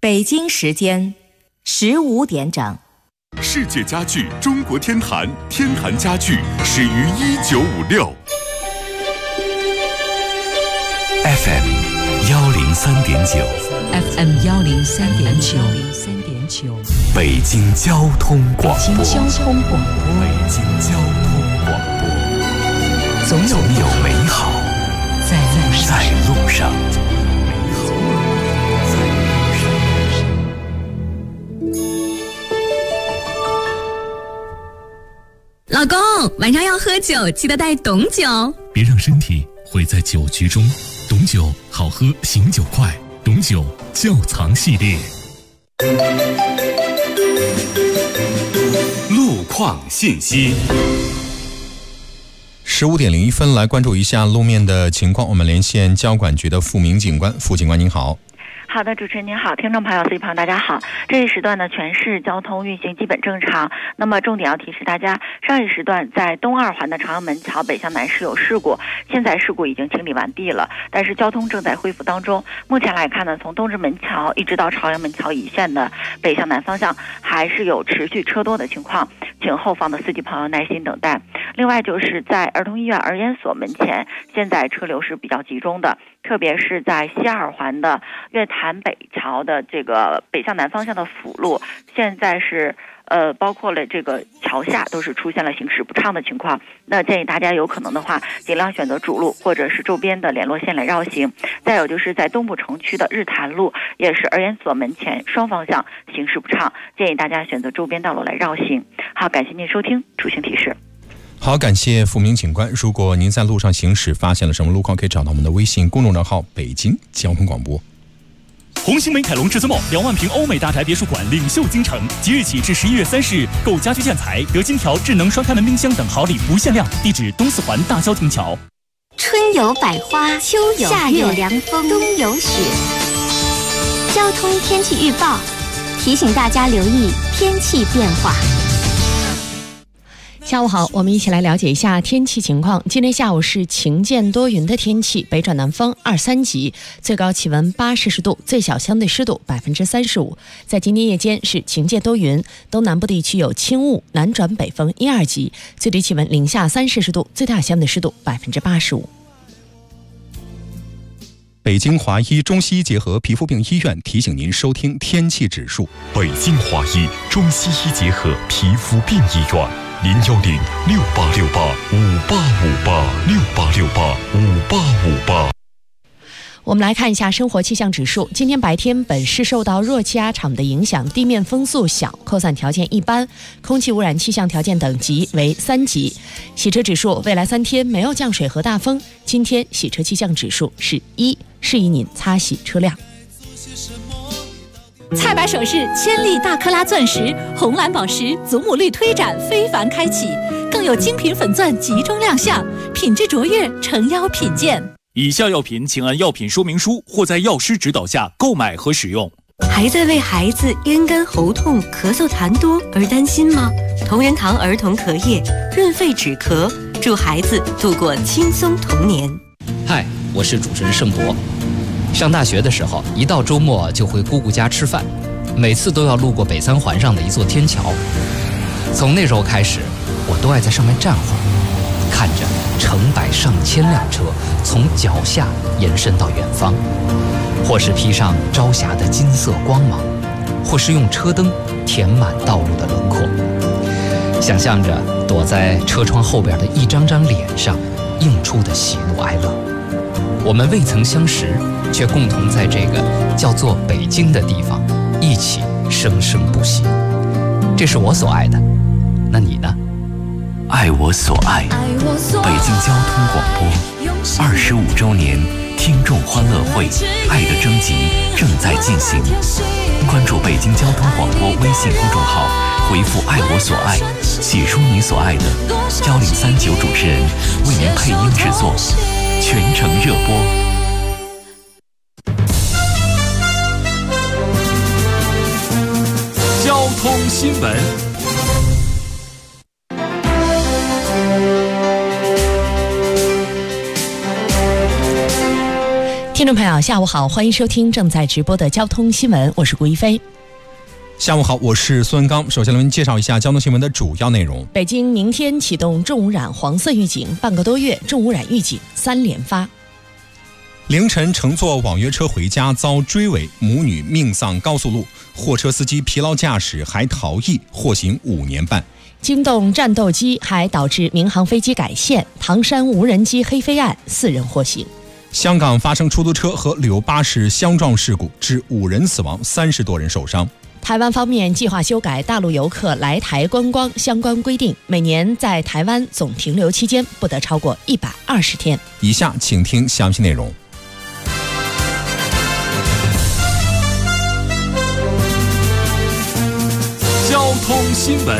北京时间15点整。 世界家具中国天坛，天坛家具始于1956。FM 103.9 FM 103.9， 北京交通广播。 北京交通广播， 北京交通广播， 总有美好在路上。 老公，晚上要喝酒，记得带董酒， 别让身体毁在酒局中。董酒好喝，醒酒快。董酒窖藏系列。 路况信息。 15点01分，来关注一下路面的情况。我们连线交管局的付明警官，付警官您好。 好的，主持人您好，听众朋友、司机朋友大家好。这一时段呢，全市交通运行基本正常。那么重点要提示大家，上一时段在东二环的朝阳门桥北向南是有事故，现在事故已经清理完毕了，但是交通正在恢复当中。目前来看呢，从东直门桥一直到朝阳门桥一线的北向南方向还是有持续车多的情况，请后方的司机朋友耐心等待。另外就是在儿童医院儿研所门前，现在车流是比较集中的，特别是在西二环的月坛北桥的这个北向南方向的辅路，现在是包括了这个桥下都是出现了行驶不畅的情况。那建议大家有可能的话，尽量选择主路或者是周边的联络线来绕行。再有就是在东部城区的日坛路，也是儿研所门前双方向行驶不畅，建议大家选择周边道路来绕行。好，感谢您收听出行提示。 好，感谢付明警官。如果您在路上行驶发现了什么路况，可以找到我们的微信公众账号北京交通广播。 红星美凯龙至尊 mall2万平欧美大宅别墅馆领袖京城，即日起至11月30日，购家居建材、得金条、智能双开门冰箱等好礼不限量。地址东四环大萧亭桥。 春有百花，秋有夏有凉风，冬有雪。交通天气预报提醒大家留意天气变化。 下午好，我们一起来了解一下天气情况。今天下午是晴间多云的天气，北转南风2、3级，最高气温8摄氏度，最小相对湿度35%。在今天夜间是晴间多云，东南部地区有轻雾，南转北风1、2级，最低气温零下3摄氏度，最大相对湿度85%。 北京华医中西医结合皮肤病医院提醒您收听天气指数。 北京华医中西医结合皮肤病医院，0106868585858，6885858。 我们来看一下生活气象指数。今天白天本市受到弱气压场的影响，地面风速小，扩散条件一般，空气污染气象条件等级为3级。洗车指数，未来3天没有降水和大风，今天洗车气象指数是1，适宜您擦洗车辆。 菜百首饰千粒大克拉钻石、红蓝宝石、祖母绿推展非凡开启，更有精品粉钻集中亮相，品质卓越，诚邀品鉴。 以下药品请按药品说明书或在药师指导下购买和使用。 还在为孩子咽干喉痛、咳嗽痰多而担心吗？同仁堂儿童咳液润肺止咳，助孩子度过轻松童年。 嗨，我是主持人盛博。上大学的时候，一到周末就回姑姑家吃饭，每次都要路过北3环上的一座天桥。从那时候开始，我都爱在上面站会儿，看着成百上千辆车从脚下延伸到远方，或是披上朝霞的金色光芒，或是用车灯填满道路的轮廓。想象着躲在车窗后边的一张张脸上映出的喜怒哀乐。我们未曾相识，却共同在这个叫做北京的地方一起生生不息。这是我所爱的，那你呢？ 爱我所爱，北京交通广播25周年听众欢乐会爱的征集正在进行，关注北京交通广播微信公众号，回复爱我所爱，写出你所爱的，1039主持人为您配音制作，全程热播。 交通新闻。 听众朋友下午好，欢迎收听正在直播的交通新闻，我是顾一飞。 下午好，我是孙文刚。首先来为您介绍一下交通新闻的主要内容。 北京明天启动重污染黄色预警，半个多月重污染预警3连发。 凌晨乘坐网约车回家遭追尾，母女命丧高速路，货车司机疲劳驾驶还逃逸，获刑5年半。 惊动战斗机还导致民航飞机改线，唐山无人机黑飞案4人获刑。 香港发生出租车和旅游巴士相撞事故，致5人死亡，30多人受伤。 台湾方面计划修改大陆游客来台观光相关规定，每年在台湾总停留期间不得超过120天。 以下请听详细内容。 交通新闻。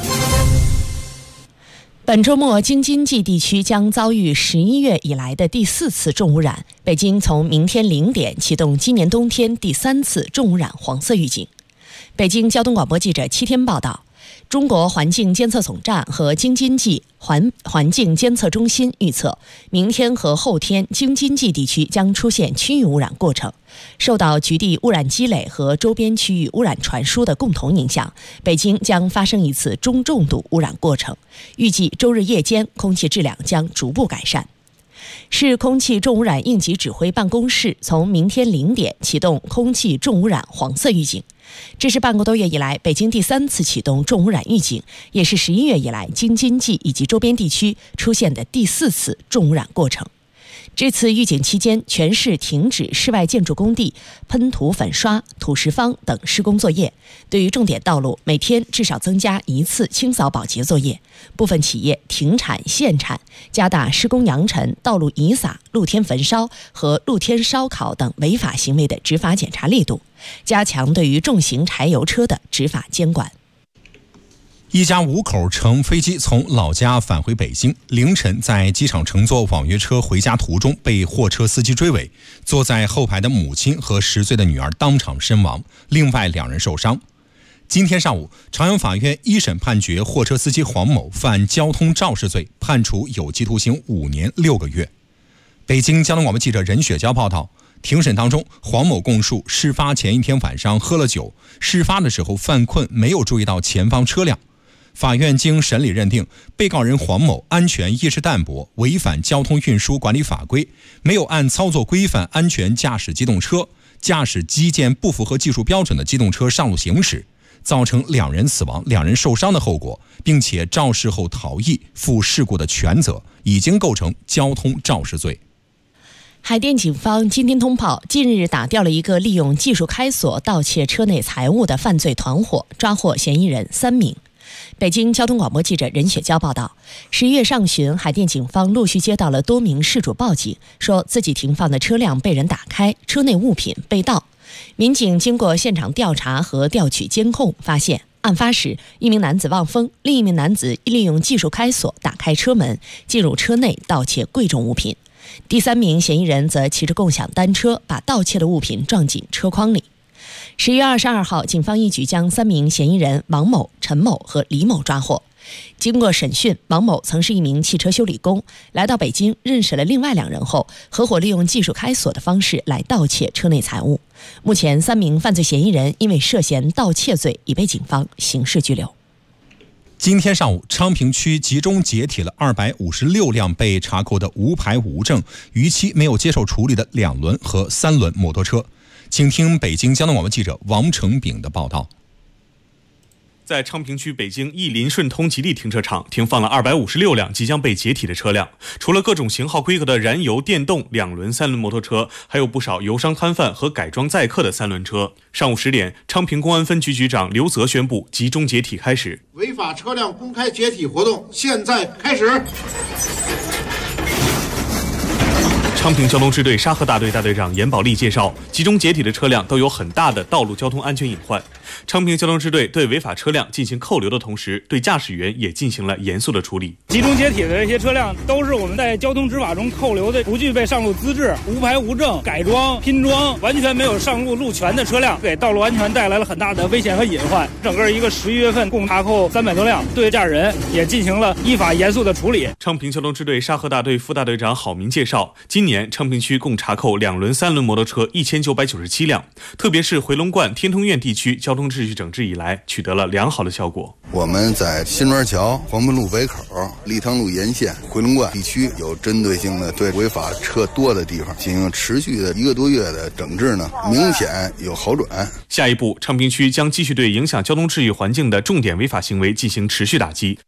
本周末，京津冀地区将遭遇11月以来的第4次重污染。北京从明天0点启动今年冬天第3次重污染黄色预警。北京交通广播记者7天报道，中国环境监测总站和京津冀环境监测中心预测，明天和后天京津冀地区将出现区域污染过程。受到局地污染积累和周边区域污染传输的共同影响，北京将发生一次中重度污染过程。预计周日夜间空气质量将逐步改善。市空气重污染应急指挥办公室从明天0点启动空气重污染黄色预警。这是半个多月以来北京第3次启动重污染预警，也是11月以来京津冀以及周边地区出现的第4次重污染过程。这次预警期间，全市停止室外建筑工地喷涂粉刷、土石方等施工作业，对于重点道路每天至少增加1次清扫保洁作业。部分企业停产限产，加大施工扬尘、道路遗撒、露天焚烧和露天烧烤等违法行为的执法检查力度，加强对于重型柴油车的执法监管。 一家5口乘飞机从老家返回北京，凌晨在机场乘坐网约车回家途中被货车司机追尾，坐在后排的母亲和10岁的女儿当场身亡，另外2人受伤。今天上午，朝阳法院一审判决货车司机黄某犯交通肇事罪，判处有期徒刑5年6个月。北京交通广播记者任雪娇报道，庭审当中，黄某供述事发前一天晚上喝了酒，事发的时候犯困，没有注意到前方车辆。法院经审理认定，被告人黄某安全意识淡薄，违反交通运输管理法规，没有按操作规范安全驾驶机动车，驾驶机件不符合技术标准的机动车上路行驶，造成2人死亡、2人受伤的后果，并且肇事后逃逸，负事故的全责，已经构成交通肇事罪。 海淀警方今天通报，近日打掉了一个利用技术开锁盗窃车内财物的犯罪团伙，抓获嫌疑人3名。北京交通广播记者任雪娇报道，11月上旬，海淀警方陆续接到了多名事主报警，说自己停放的车辆被人打开，车内物品被盗。民警经过现场调查和调取监控，发现案发时一名男子望风，另一名男子利用技术开锁打开车门，进入车内盗窃贵重物品。第3名嫌疑人则骑着共享单车，把盗窃的物品撞进车筐里。11月22号，警方一举将3名嫌疑人王某、陈某和李某抓获。经过审讯，王某曾是一名汽车修理工，来到北京认识了另外2人后，合伙利用技术开锁的方式来盗窃车内财物。目前3名犯罪嫌疑人因为涉嫌盗窃罪已被警方刑事拘留。 今天上午，昌平区集中解体了256辆被查扣的无牌无证、逾期没有接受处理的2轮和3轮摩托车。请听北京交通广播记者王成炳的报道。 在昌平区北京义林顺通吉利停车场停放了256辆即将被解体的车辆，除了各种型号规格的燃油、电动、2轮、3轮摩托车，还有不少油商摊贩和改装载客的3轮车。上午10点，昌平公安分局局长刘泽宣布集中解体开始。 违法车辆公开解体活动现在开始。 昌平交通支队沙河大队大队长严宝利介绍，集中解体的车辆都有很大的道路交通安全隐患。昌平交通支队对违法车辆进行扣留的同时，对驾驶员也进行了严肃的处理。 集中解体的这些车辆都是我们在交通执法中扣留的不具备上路资质、无牌无证、改装、拼装、完全没有上路路权的车辆，给道路安全带来了很大的危险和隐患。整个一个11月份共查扣300多辆，对驾驶人也进行了依法严肃的处理。 昌平交通支队沙河大队副大队长郝明介绍，今年年，昌平区共查扣2轮、3轮摩托车1997辆，特别是回龙观、天通苑地区交通秩序整治以来，取得了良好的效果。 我们在新庄桥、黄门路北口、立汤路沿线、回龙观地区有针对性的对违法车多的地方进行持续的1个多月的整治呢，明显有好转。 下一步，昌平区将继续对影响交通秩序环境的重点违法行为进行持续打击。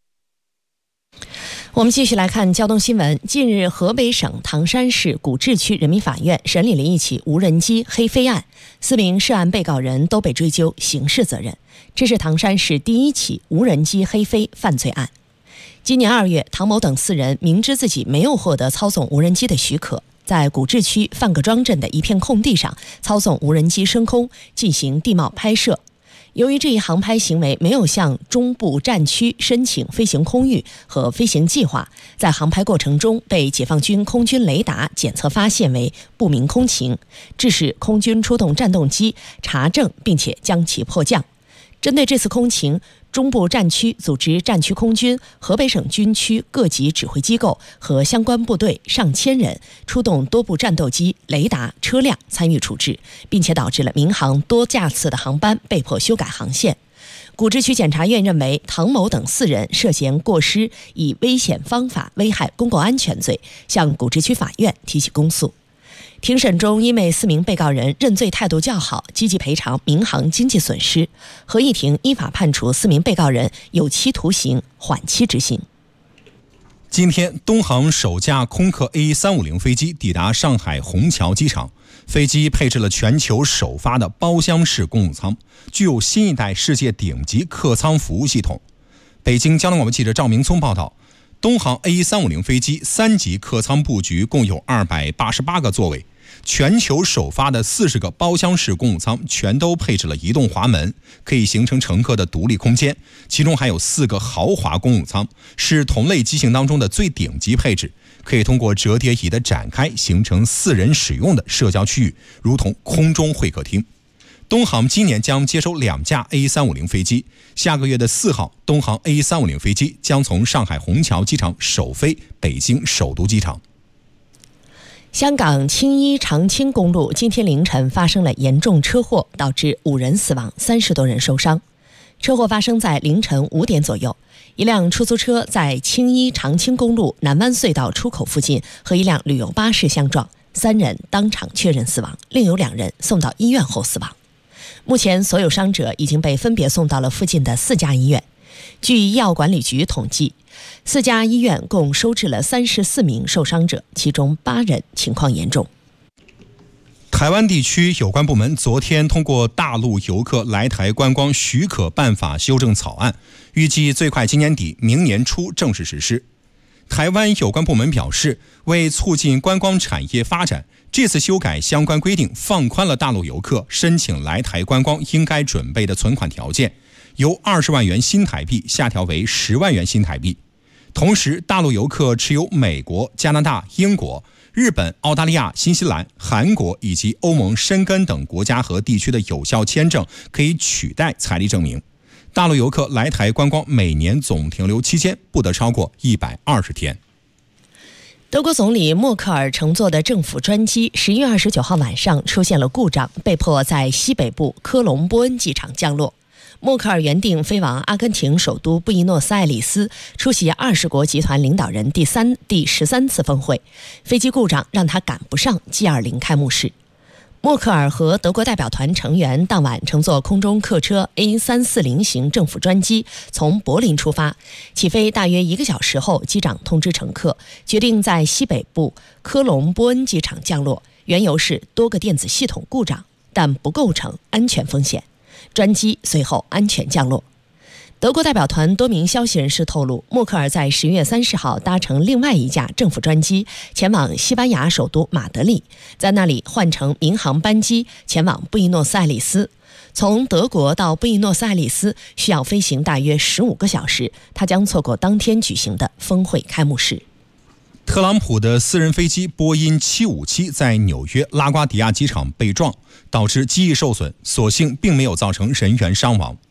我们继续来看交通新闻。近日，河北省唐山市古治区人民法院审理了一起无人机黑飞案，4名涉案被告人都被追究刑事责任。这是唐山市第1起无人机黑飞犯罪案。今年2月，唐某等4人明知自己没有获得操纵无人机的许可，在古治区范各庄镇的一片空地上操纵无人机升空进行地貌拍摄。由于这一航拍行为没有向中部战区申请飞行空域和飞行计划，在航拍过程中被解放军空军雷达检测发现为不明空情，致使空军出动战斗机查证并且将其迫降。针对这次空情，中部战区组织战区空军、河北省军区各级指挥机构和相关部队上千人，出动多部战斗机、雷达、车辆参与处置，并且导致了民航多架次的航班被迫修改航线。古治区检察院认为，唐某等4人涉嫌过失以危险方法危害公共安全罪，向古治区法院提起公诉。庭审中，因为4名被告人认罪态度较好，积极赔偿民航经济损失，合议庭依法判处4名被告人有期徒刑，缓期执行。 今天，东航首架空客 A350 飞机抵达上海虹桥机场，飞机配置了全球首发的包厢式公务舱，具有新一代世界顶级客舱服务系统。北京交通广播记者赵明聪报道，东航 A350 飞机3级客舱布局共有288个座位，全球首发的40个包厢式公务舱全都配置了移动滑门，可以形成乘客的独立空间，其中还有4个豪华公务舱，是同类机型当中的最顶级配置，可以通过折叠椅的展开形成4人使用的社交区域，如同空中会客厅。东航今年将接收2架 A350 飞机，下个月的4号，东航 A350 飞机将从上海虹桥机场首飞北京首都机场。 香港青衣长青公路今天凌晨发生了严重车祸，导致5人死亡，30多人受伤。车祸发生在凌晨5点左右，一辆出租车在青衣长青公路南湾隧道出口附近和一辆旅游巴士相撞，3人当场确认死亡，另有2人送到医院后死亡。目前所有伤者已经被分别送到了附近的4家医院。据医药管理局统计，4家医院共收治了34名受伤者，其中8人情况严重。 台湾地区有关部门昨天通过大陆游客来台观光许可办法修正草案，预计最快今年底明年初正式实施。台湾有关部门表示，为促进观光产业发展，这次修改相关规定放宽了大陆游客申请来台观光应该准备的存款条件，由20万元新台币下调为10万元新台币。同时，大陆游客持有美国、加拿大、英国、日本、澳大利亚、新西兰、韩国以及欧盟、申根等国家和地区的有效签证可以取代财力证明。大陆游客来台观光每年总停留期间不得超过120天。 德国总理默克尔乘坐的政府专机11月29号晚上出现了故障，被迫在西北部科隆波恩机场降落。默克尔原定飞往阿根廷首都布宜诺斯艾利斯，出席20国集团领导人第13次峰会，飞机故障让他赶不上 G20 开幕式。默克尔和德国代表团成员当晚乘坐空中客车 A340 型政府专机从柏林出发，起飞大约1个小时后，机长通知乘客，决定在西北部科隆波恩机场降落，缘由是多个电子系统故障，但不构成安全风险。专机随后安全降落。德国代表团多名消息人士透露，默克尔在11月30号搭乘另外一架政府专机前往西班牙首都马德里，在那里换乘民航班机前往布宜诺斯艾利斯。从德国到布宜诺斯艾利斯需要飞行大约15个小时，他将错过当天举行的峰会开幕式。 特朗普的私人飞机波音757在纽约拉瓜迪亚机场被撞，导致机翼受损，所幸并没有造成人员伤亡。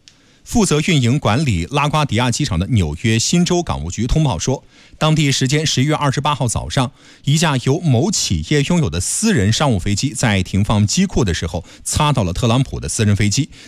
负责运营管理拉瓜迪亚机场的纽约新州港务局通报说，当地时间11月28号早上，一架由某企业拥有的私人商务飞机在停放机库的时候擦到了特朗普的私人飞机，